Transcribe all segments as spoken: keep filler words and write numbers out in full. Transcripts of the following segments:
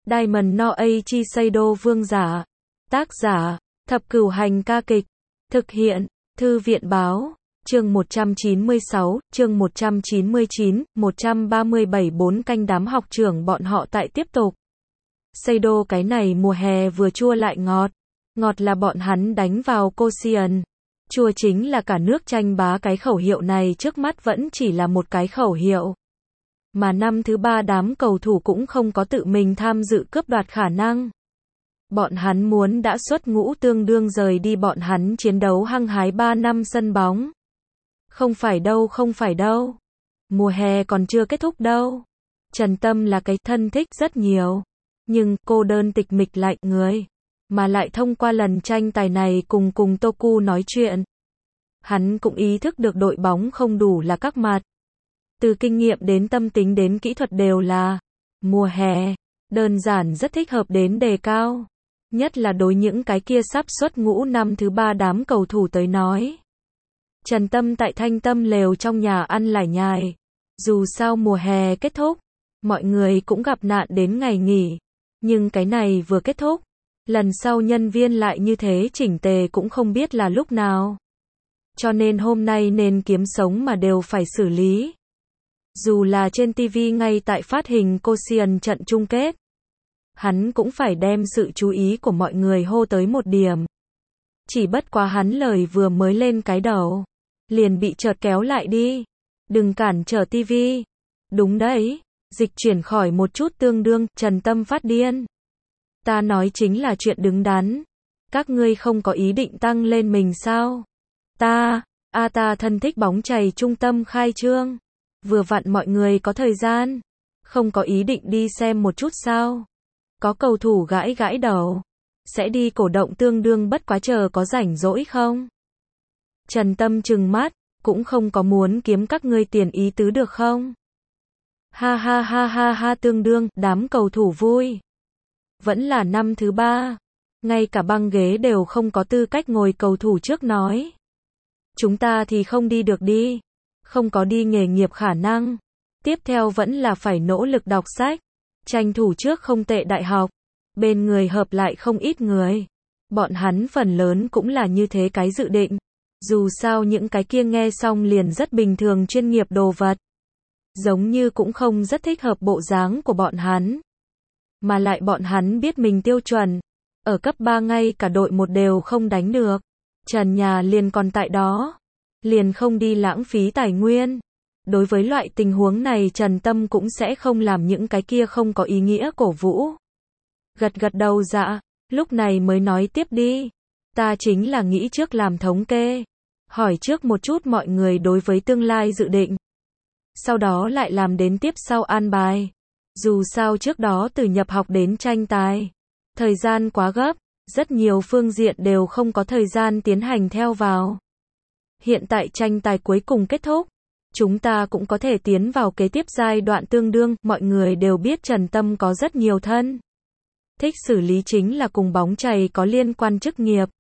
Diamond no Eiichi Seido Vương giả. Tác giả, Thập Cửu Hành ca kịch. Thực hiện, Thư viện báo. Chương một trăm chín mươi sáu, chương một trăm chín mươi chín, một trăm ba mươi bảy bốn canh đám học trưởng bọn họ tại tiếp tục. Seido cái này mùa hè vừa chua lại ngọt. Ngọt là bọn hắn đánh vào Koshien. Chua chính là cả nước tranh bá cái khẩu hiệu này trước mắt vẫn chỉ là một cái khẩu hiệu. Mà năm thứ ba đám cầu thủ cũng không có tự mình tham dự cướp đoạt khả năng. Bọn hắn muốn đã xuất ngũ tương đương rời đi bọn hắn chiến đấu hăng hái ba năm sân bóng. Không phải đâu không phải đâu. Mùa hè còn chưa kết thúc đâu. Trần Tâm là cái thân thích rất nhiều. Nhưng cô đơn tịch mịch lạnh người. Mà lại thông qua lần tranh tài này cùng cùng Toku nói chuyện. Hắn cũng ý thức được đội bóng không đủ là các mặt. Từ kinh nghiệm đến tâm tính đến kỹ thuật đều là mùa hè, đơn giản rất thích hợp đến đề cao. Nhất là đối những cái kia sắp xuất ngũ năm thứ ba đám cầu thủ tới nói. Trần Tâm tại Thanh Tâm lều trong nhà ăn lải nhải. Dù sao mùa hè kết thúc, mọi người cũng gặp nạn đến ngày nghỉ. Nhưng cái này vừa kết thúc, lần sau nhân viên lại như thế chỉnh tề cũng không biết là lúc nào. Cho nên hôm nay nên kiếm sống mà đều phải xử lý. Dù là trên ti vi ngay tại phát hình Koshien trận chung kết, hắn cũng phải đem sự chú ý của mọi người hô tới một điểm. Chỉ bất quá hắn lời vừa mới lên cái đầu, liền bị chợt kéo lại đi. Đừng cản trở ti vi. Đúng đấy, dịch chuyển khỏi một chút tương đương, Trần Tâm phát điên. Ta nói chính là chuyện đứng đắn. Các ngươi không có ý định tăng lên mình sao? Ta, a ta thân thích bóng chày trung tâm khai trương. Vừa vặn mọi người có thời gian. Không có ý định đi xem một chút sao? Có cầu thủ gãi gãi đầu. Sẽ đi cổ động tương đương bất quá chờ có rảnh rỗi không? Trần Tâm trừng mắt, cũng không có muốn kiếm các ngươi tiền ý tứ được không? Ha ha ha ha ha tương đương, đám cầu thủ vui. Vẫn là năm thứ ba. Ngay cả băng ghế đều không có tư cách ngồi cầu thủ trước nói. Chúng ta thì không đi được đi. Không có đi nghề nghiệp khả năng. Tiếp theo vẫn là phải nỗ lực đọc sách. Tranh thủ trước không tệ đại học. Bên người hợp lại không ít người. Bọn hắn phần lớn cũng là như thế cái dự định. Dù sao những cái kia nghe xong liền rất bình thường chuyên nghiệp đồ vật. Giống như cũng không rất thích hợp bộ dáng của bọn hắn. Mà lại bọn hắn biết mình tiêu chuẩn. Ở cấp ba ngay cả đội một đều không đánh được. Trần nhà liền còn tại đó. Liền không đi lãng phí tài nguyên. Đối với loại tình huống này Trần Tâm cũng sẽ không làm những cái kia không có ý nghĩa cổ vũ. Gật gật đầu dạ, lúc này mới nói tiếp đi. Ta chính là nghĩ trước làm thống kê. Hỏi trước một chút mọi người đối với tương lai dự định. Sau đó lại làm đến tiếp sau an bài. Dù sao trước đó từ nhập học đến tranh tài. Thời gian quá gấp, rất nhiều phương diện đều không có thời gian tiến hành theo vào. Hiện tại tranh tài cuối cùng kết thúc. Chúng ta cũng có thể tiến vào kế tiếp giai đoạn tương đương. Mọi người đều biết Trần Tâm có rất nhiều thân thích xử lý chính là cùng bóng chày có liên quan chức nghiệp.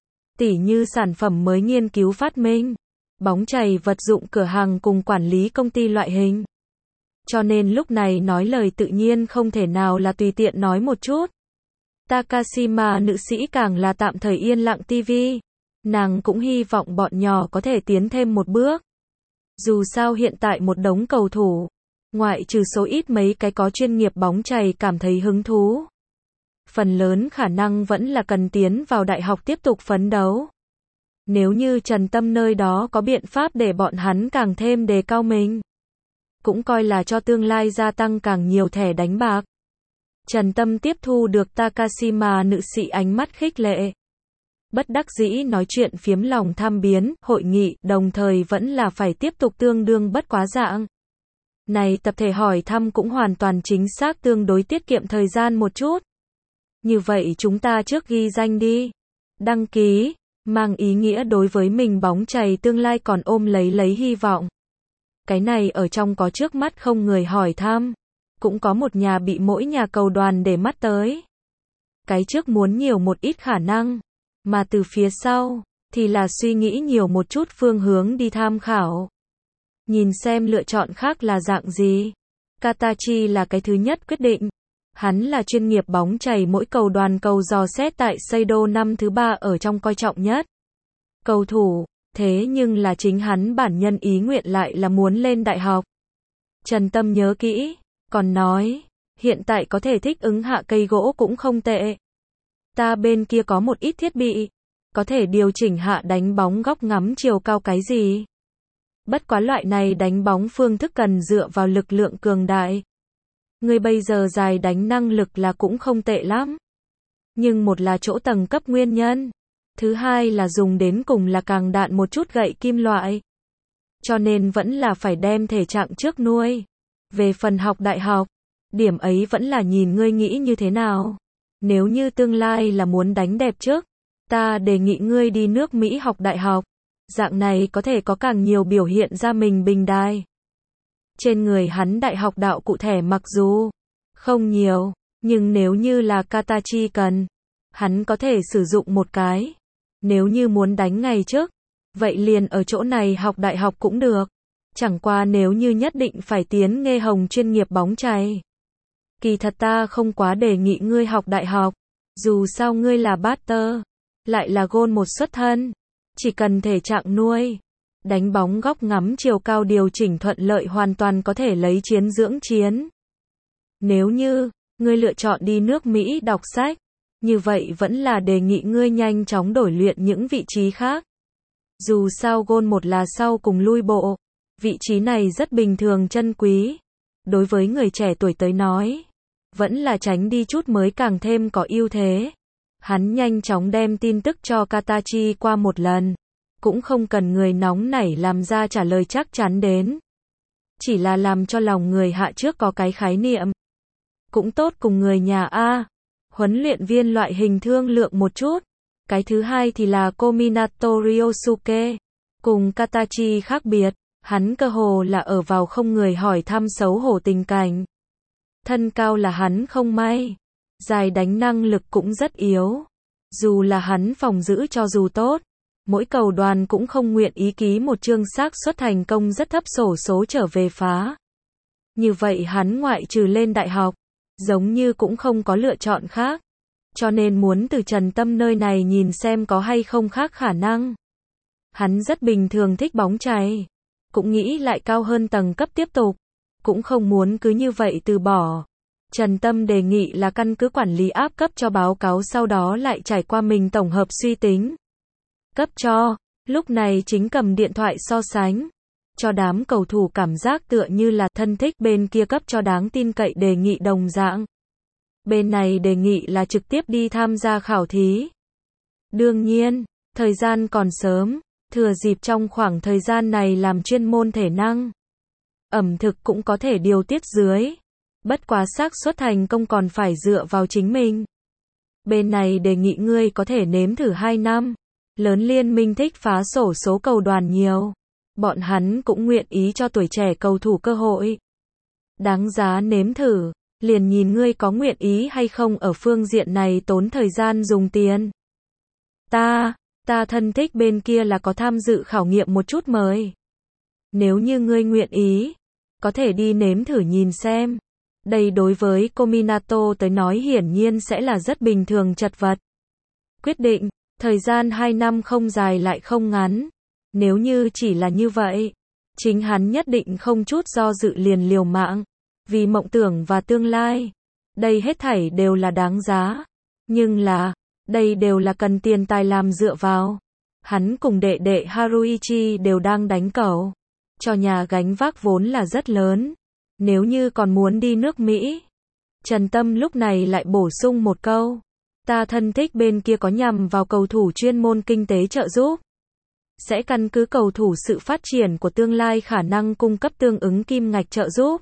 Tỉ như sản phẩm mới nghiên cứu phát minh, bóng chày vật dụng cửa hàng cùng quản lý công ty loại hình. Cho nên lúc này nói lời tự nhiên không thể nào là tùy tiện nói một chút. Takashima nữ sĩ càng là tạm thời yên lặng ti vi. Nàng cũng hy vọng bọn nhỏ có thể tiến thêm một bước. Dù sao hiện tại một đống cầu thủ, ngoại trừ số ít mấy cái có chuyên nghiệp bóng chày cảm thấy hứng thú. Phần lớn khả năng vẫn là cần tiến vào đại học tiếp tục phấn đấu. Nếu như Trần Tâm nơi đó có biện pháp để bọn hắn càng thêm đề cao mình. Cũng coi là cho tương lai gia tăng càng nhiều thẻ đánh bạc. Trần Tâm tiếp thu được Takashima nữ sĩ ánh mắt khích lệ. Bất đắc dĩ nói chuyện phiếm lòng tham biến, hội nghị, đồng thời vẫn là phải tiếp tục tương đương bất quá dạng. Này tập thể hỏi thăm cũng hoàn toàn chính xác tương đối tiết kiệm thời gian một chút. Như vậy chúng ta trước ghi danh đi. Đăng ký, mang ý nghĩa đối với mình bóng chày tương lai còn ôm lấy lấy hy vọng. Cái này ở trong có trước mắt không người hỏi thăm. Cũng có một nhà bị mỗi nhà cầu đoàn để mắt tới. Cái trước muốn nhiều một ít khả năng. Mà từ phía sau, thì là suy nghĩ nhiều một chút phương hướng đi tham khảo. Nhìn xem lựa chọn khác là dạng gì. Katachi là cái thứ nhất quyết định. Hắn là chuyên nghiệp bóng chày, mỗi cầu đoàn cầu dò xét tại Seido năm thứ ba ở trong coi trọng nhất. Cầu thủ, thế nhưng là chính hắn bản nhân ý nguyện lại là muốn lên đại học. Trần Tâm nhớ kỹ, còn nói, hiện tại có thể thích ứng hạ cây gỗ cũng không tệ. Ta bên kia có một ít thiết bị, có thể điều chỉnh hạ đánh bóng góc ngắm chiều cao cái gì. Bất quá loại này đánh bóng phương thức cần dựa vào lực lượng cường đại. Người bây giờ dài đánh năng lực là cũng không tệ lắm. Nhưng một là chỗ tầng cấp nguyên nhân. Thứ hai là dùng đến cùng là càng đạn một chút gậy kim loại. Cho nên vẫn là phải đem thể trạng trước nuôi. Về phần học đại học, điểm ấy vẫn là nhìn ngươi nghĩ như thế nào. Nếu như tương lai là muốn đánh đẹp trước, ta đề nghị ngươi đi nước Mỹ học đại học. Dạng này có thể có càng nhiều biểu hiện ra mình bình đài. Trên người hắn đại học đạo cụ thể mặc dù không nhiều, nhưng nếu như là Katachi cần, hắn có thể sử dụng một cái. Nếu như muốn đánh ngày trước, vậy liền ở chỗ này học đại học cũng được. Chẳng qua nếu như nhất định phải tiến nghề hồng chuyên nghiệp bóng chày. Kỳ thật ta không quá đề nghị ngươi học đại học. Dù sao ngươi là batter, lại là gôn một xuất thân. Chỉ cần thể trạng nuôi, đánh bóng góc ngắm chiều cao điều chỉnh thuận lợi hoàn toàn có thể lấy chiến dưỡng chiến. Nếu như, ngươi lựa chọn đi nước Mỹ đọc sách, như vậy vẫn là đề nghị ngươi nhanh chóng đổi luyện những vị trí khác. Dù sao gôn một là sau cùng lui bộ, vị trí này rất bình thường chân quý. Đối với người trẻ tuổi tới nói, vẫn là tránh đi chút mới càng thêm có ưu thế. Hắn nhanh chóng đem tin tức cho Katachi qua một lần. Cũng không cần người nóng nảy làm ra trả lời chắc chắn đến. Chỉ là làm cho lòng người hạ trước có cái khái niệm. Cũng tốt cùng người nhà A. Huấn luyện viên loại hình thương lượng một chút. Cái thứ hai thì là Kominato Ryosuke. Cùng Katachi khác biệt, hắn cơ hồ là ở vào không người hỏi thăm xấu hổ tình cảnh. Thân cao là hắn không may. Dài đánh năng lực cũng rất yếu. Dù là hắn phòng giữ cho dù tốt, mỗi cầu đoàn cũng không nguyện ý ký một chương xác suất thành công rất thấp sổ số trở về phá. Như vậy hắn ngoại trừ lên đại học, giống như cũng không có lựa chọn khác. Cho nên muốn từ Trần Tâm nơi này nhìn xem có hay không khác khả năng. Hắn rất bình thường thích bóng chày, cũng nghĩ lại cao hơn tầng cấp tiếp tục, cũng không muốn cứ như vậy từ bỏ. Trần Tâm đề nghị là căn cứ quản lý áp cấp cho báo cáo, sau đó lại trải qua mình tổng hợp suy tính. Cấp cho, lúc này chính cầm điện thoại so sánh. Cho đám cầu thủ cảm giác tựa như là thân thích, bên kia cấp cho đáng tin cậy đề nghị đồng dạng. Bên này đề nghị là trực tiếp đi tham gia khảo thí. Đương nhiên, thời gian còn sớm, thừa dịp trong khoảng thời gian này làm chuyên môn thể năng. Ẩm thực cũng có thể điều tiết dưới. Bất quá xác suất thành công còn phải dựa vào chính mình. Bên này đề nghị ngươi có thể nếm thử hai năm. Lớn liên minh thích phá sổ số cầu đoàn nhiều. Bọn hắn cũng nguyện ý cho tuổi trẻ cầu thủ cơ hội. Đáng giá nếm thử. Liền nhìn ngươi có nguyện ý hay không ở phương diện này tốn thời gian dùng tiền. Ta, ta thân thích bên kia là có tham dự khảo nghiệm một chút mời. Nếu như ngươi nguyện ý, có thể đi nếm thử nhìn xem. Đây đối với Kominato tới nói hiển nhiên sẽ là rất bình thường chật vật. Quyết định, thời gian hai năm không dài lại không ngắn. Nếu như chỉ là như vậy, chính hắn nhất định không chút do dự liền liều mạng. Vì mộng tưởng và tương lai, đây hết thảy đều là đáng giá. Nhưng là, đây đều là cần tiền tài làm dựa vào. Hắn cùng đệ đệ Haruichi đều đang đánh cẩu. Cho nhà gánh vác vốn là rất lớn. Nếu như còn muốn đi nước Mỹ. Trần Tâm lúc này lại bổ sung một câu. Ta thân thích bên kia có nhằm vào cầu thủ chuyên môn kinh tế trợ giúp. Sẽ căn cứ cầu thủ sự phát triển của tương lai khả năng cung cấp tương ứng kim ngạch trợ giúp.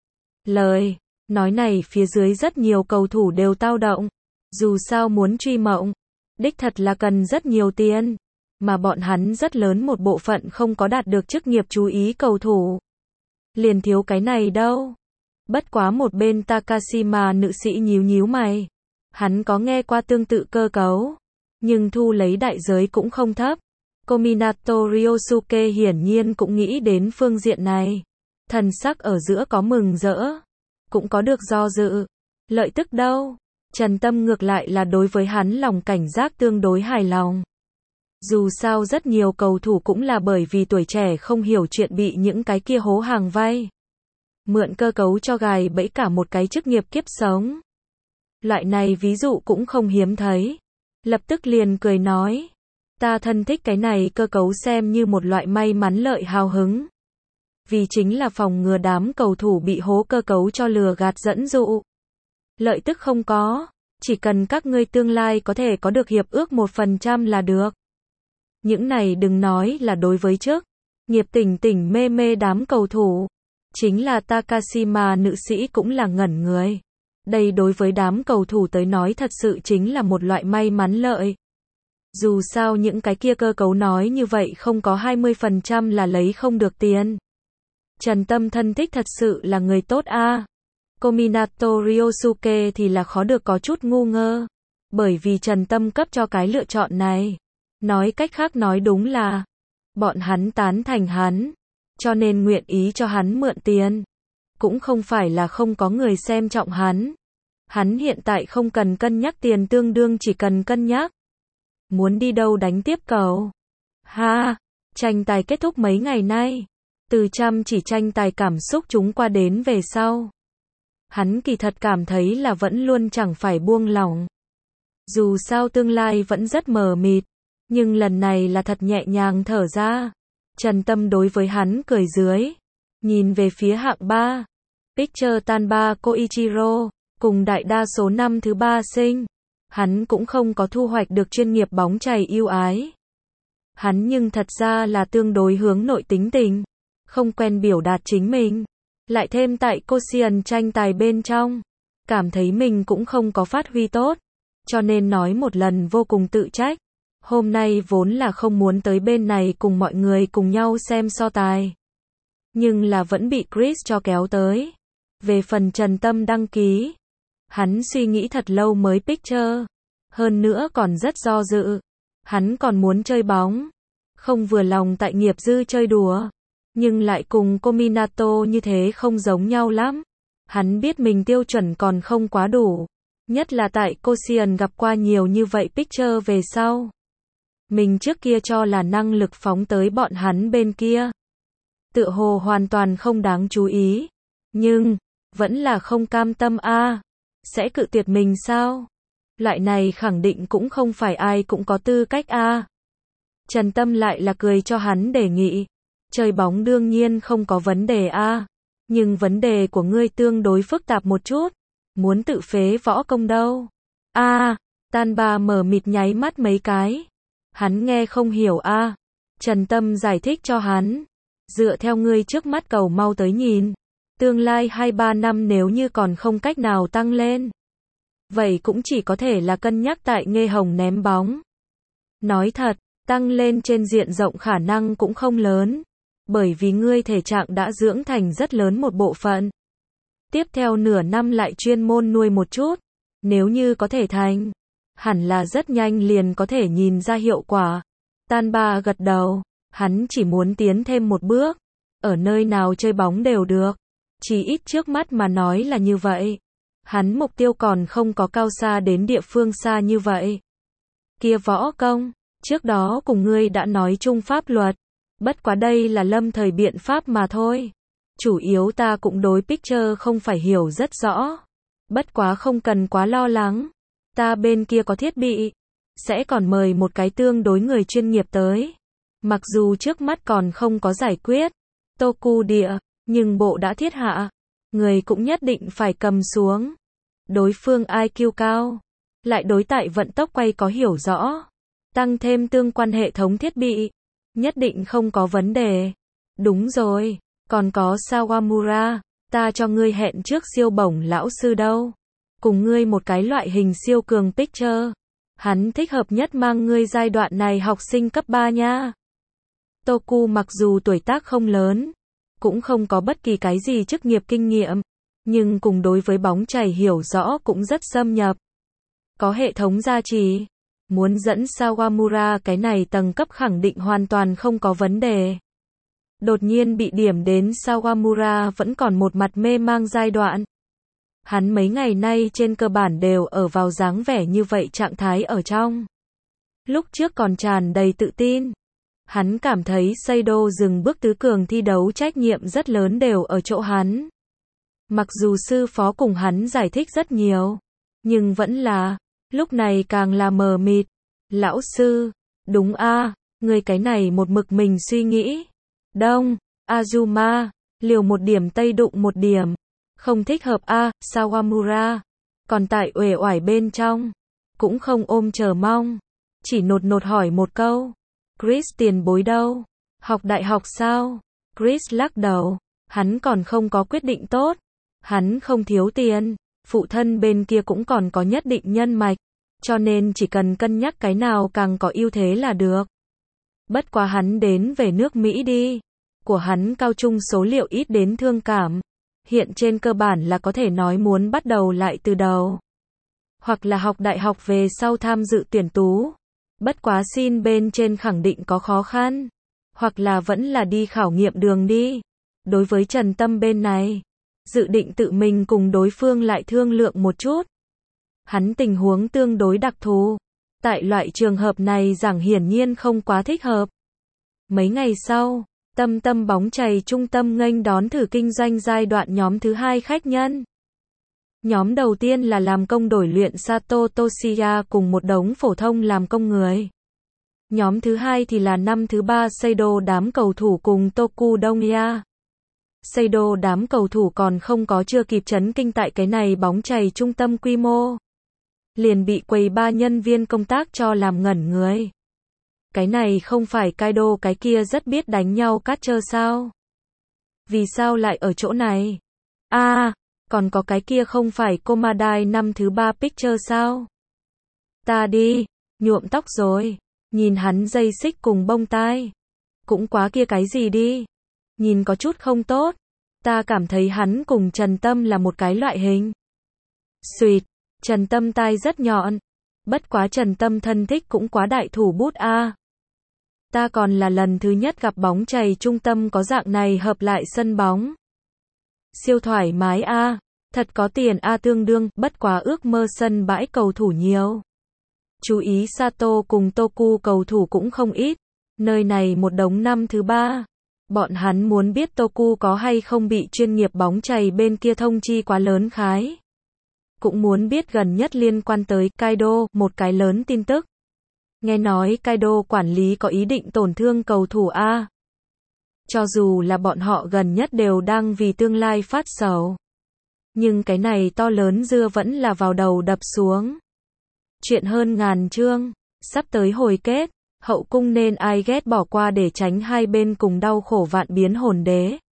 Lời nói này phía dưới rất nhiều cầu thủ đều tao động. Dù sao muốn truy mộng, đích thật là cần rất nhiều tiền. Mà bọn hắn rất lớn một bộ phận không có đạt được chức nghiệp chú ý cầu thủ. Liền thiếu cái này đâu. Bất quá một bên Takashima nữ sĩ nhíu nhíu mày. Hắn có nghe qua tương tự cơ cấu. Nhưng thu lấy đại giới cũng không thấp. Kominato Ryosuke hiển nhiên cũng nghĩ đến phương diện này. Thần sắc ở giữa có mừng rỡ. Cũng có được do dự. Lợi tức đâu? Trần Tâm ngược lại là đối với hắn lòng cảnh giác tương đối hài lòng. Dù sao rất nhiều cầu thủ cũng là bởi vì tuổi trẻ không hiểu chuyện bị những cái kia hố hàng vay. Mượn cơ cấu cho gài bẫy cả một cái chức nghiệp kiếp sống. Loại này ví dụ cũng không hiếm thấy. Lập tức liền cười nói. Ta thân thích cái này cơ cấu xem như một loại may mắn lợi hào hứng. Vì chính là phòng ngừa đám cầu thủ bị hố cơ cấu cho lừa gạt dẫn dụ. Lợi tức không có, chỉ cần các ngươi tương lai có thể có được hiệp ước một phần trăm là được. Những này đừng nói là đối với trước, nghiệp tỉnh tỉnh mê mê đám cầu thủ. Chính là Takashima nữ sĩ cũng là ngẩn người. Đây đối với đám cầu thủ tới nói thật sự chính là một loại may mắn lợi. Dù sao những cái kia cơ cấu nói như vậy không có hai mươi phần trăm là lấy không được tiền. Trần Tâm thân thích thật sự là người tốt a. À. Kominato Ryosuke thì là khó được có chút ngu ngơ. Bởi vì Trần Tâm cấp cho cái lựa chọn này. Nói cách khác nói đúng là bọn hắn tán thành hắn. Cho nên nguyện ý cho hắn mượn tiền. Cũng không phải là không có người xem trọng hắn. Hắn hiện tại không cần cân nhắc tiền tương đương chỉ cần cân nhắc. Muốn đi đâu đánh tiếp cầu. Ha, tranh tài kết thúc mấy ngày nay. Từ chăm chỉ tranh tài cảm xúc chúng qua đến về sau. Hắn kỳ thật cảm thấy là vẫn luôn chẳng phải buông lỏng. Dù sao tương lai vẫn rất mờ mịt. Nhưng lần này là thật nhẹ nhàng thở ra. Trần Tâm đối với hắn cười dưới. Nhìn về phía hạng ba. Picture Tanba Koichiro. Cùng đại đa số năm thứ ba sinh. Hắn cũng không có thu hoạch được chuyên nghiệp bóng chày yêu ái. Hắn nhưng thật ra là tương đối hướng nội tính tình. Không quen biểu đạt chính mình. Lại thêm tại Koshien tranh tài bên trong. Cảm thấy mình cũng không có phát huy tốt. Cho nên nói một lần vô cùng tự trách. Hôm nay vốn là không muốn tới bên này cùng mọi người cùng nhau xem so tài. Nhưng là vẫn bị Chris cho kéo tới. Về phần Trần Tâm đăng ký. Hắn suy nghĩ thật lâu mới picture. Hơn nữa còn rất do dự. Hắn còn muốn chơi bóng. Không vừa lòng tại nghiệp dư chơi đùa. Nhưng lại cùng Kominato như thế không giống nhau lắm. Hắn biết mình tiêu chuẩn còn không quá đủ. Nhất là tại Koshien gặp qua nhiều như vậy picture về sau. Mình trước kia cho là năng lực phóng tới bọn hắn bên kia. Tựa hồ hoàn toàn không đáng chú ý. Nhưng, vẫn là không cam tâm a. À. Sẽ cự tuyệt mình sao? Loại này khẳng định cũng không phải ai cũng có tư cách a. À. Trần Tâm lại là cười cho hắn đề nghị. Chơi bóng đương nhiên không có vấn đề a. À. Nhưng vấn đề của ngươi tương đối phức tạp một chút. Muốn tự phế võ công đâu? A, à, Tanba mở mịt nháy mắt mấy cái. Hắn nghe không hiểu a. À. Trần Tâm giải thích cho hắn. Dựa theo ngươi trước mắt cầu mau tới nhìn. Tương lai hai ba năm nếu như còn không cách nào tăng lên. Vậy cũng chỉ có thể là cân nhắc tại Nghê Hồng ném bóng. Nói thật, tăng lên trên diện rộng khả năng cũng không lớn. Bởi vì ngươi thể trạng đã dưỡng thành rất lớn một bộ phận. Tiếp theo nửa năm lại chuyên môn nuôi một chút. Nếu như có thể thành. Hẳn là rất nhanh liền có thể nhìn ra hiệu quả. Tanba gật đầu. Hắn chỉ muốn tiến thêm một bước. Ở nơi nào chơi bóng đều được. Chỉ ít trước mắt mà nói là như vậy. Hắn mục tiêu còn không có cao xa đến địa phương xa như vậy. Kia võ công. Trước đó cùng ngươi đã nói chung pháp luật. Bất quá đây là lâm thời biện pháp mà thôi. Chủ yếu ta cũng đối picture không phải hiểu rất rõ. Bất quá không cần quá lo lắng. Ta bên kia có thiết bị. Sẽ còn mời một cái tương đối người chuyên nghiệp tới. Mặc dù trước mắt còn không có giải quyết. Toku địa. Nhưng bộ đã thiết hạ. Người cũng nhất định phải cầm xuống. Đối phương i kiu cao. Lại đối tại vận tốc quay có hiểu rõ. Tăng thêm tương quan hệ thống thiết bị. Nhất định không có vấn đề. Đúng rồi. Còn có Sawamura. Ta cho ngươi hẹn trước siêu bổng lão sư đâu. Cùng ngươi một cái loại hình siêu cường picture. Hắn thích hợp nhất mang ngươi giai đoạn này học sinh cấp ba nha. Toku mặc dù tuổi tác không lớn. Cũng không có bất kỳ cái gì chức nghiệp kinh nghiệm. Nhưng cùng đối với bóng chày hiểu rõ cũng rất xâm nhập. Có hệ thống gia trì. Muốn dẫn Sawamura cái này tầng cấp khẳng định hoàn toàn không có vấn đề. Đột nhiên bị điểm đến Sawamura vẫn còn một mặt mê mang giai đoạn. Hắn mấy ngày nay trên cơ bản đều ở vào dáng vẻ như vậy trạng thái ở trong. Lúc trước còn tràn đầy tự tin. Hắn cảm thấy Seido dừng bước tứ cường thi đấu trách nhiệm rất lớn đều ở chỗ hắn. Mặc dù sư phó cùng hắn giải thích rất nhiều, nhưng vẫn là, lúc này càng là mờ mịt. Lão sư, đúng a, người cái này một mực mình suy nghĩ. Đông, Azuma, liều một điểm tây đụng một điểm. Không thích hợp a, Sawamura. Còn tại uể oải bên trong, cũng không ôm chờ mong. Chỉ nột nột hỏi một câu. Chris tiền bối đâu? Học đại học sao? Chris lắc đầu. Hắn còn không có quyết định tốt. Hắn không thiếu tiền. Phụ thân bên kia cũng còn có nhất định nhân mạch. Cho nên chỉ cần cân nhắc cái nào càng có ưu thế là được. Bất quá hắn đến về nước Mỹ đi. Của hắn cao trung số liệu ít đến thương cảm. Hiện trên cơ bản là có thể nói muốn bắt đầu lại từ đầu. Hoặc là học đại học về sau tham dự tuyển tú. Bất quá xin bên trên khẳng định có khó khăn. Hoặc là vẫn là đi khảo nghiệm đường đi. Đối với Trần Tâm bên này, dự định tự mình cùng đối phương lại thương lượng một chút. Hắn tình huống tương đối đặc thù. Tại loại trường hợp này giảng hiển nhiên không quá thích hợp. Mấy ngày sau, Tâm Tâm bóng chày trung tâm nghênh đón thử kinh doanh giai đoạn nhóm thứ hai khách nhân. Nhóm đầu tiên là làm công đổi luyện Sato Toshiya cùng một đống phổ thông làm công người. Nhóm thứ hai thì là năm thứ ba Seido đám cầu thủ cùng Toku Dongya. Seido đám cầu thủ còn không có chưa kịp chấn kinh tại cái này bóng chày trung tâm quy mô. Liền bị quầy ba nhân viên công tác cho làm ngẩn người. Cái này không phải Kaido cái kia rất biết đánh nhau catcher sao? Vì sao lại ở chỗ này? A, à, còn có cái kia không phải Komadai năm thứ ba picture sao? Ta đi, nhuộm tóc rồi, nhìn hắn dây xích cùng bông tai. Cũng quá kia cái gì đi. Nhìn có chút không tốt. Ta cảm thấy hắn cùng Trần Tâm là một cái loại hình. Xuyệt, Trần Tâm tai rất nhọn. Bất quá Trần Tâm thân thích cũng quá đại thủ bút a. À. Ta còn là lần thứ nhất gặp bóng chày trung tâm có dạng này hợp lại sân bóng. Siêu thoải mái a, à. Thật có tiền a à tương đương, bất quá ước mơ sân bãi cầu thủ nhiều. Chú ý Sato cùng Toku cầu thủ cũng không ít. Nơi này một đống năm thứ ba. Bọn hắn muốn biết Toku có hay không bị chuyên nghiệp bóng chày bên kia thông chi quá lớn khái. Cũng muốn biết gần nhất liên quan tới Kaido, một cái lớn tin tức. Nghe nói Kaido quản lý có ý định tổn thương cầu thủ A. Cho dù là bọn họ gần nhất đều đang vì tương lai phát sầu. Nhưng cái này to lớn dưa vẫn là vào đầu đập xuống. Chuyện hơn ngàn chương, sắp tới hồi kết, hậu cung nên ai ghét bỏ qua để tránh hai bên cùng đau khổ vạn biến hồn đế.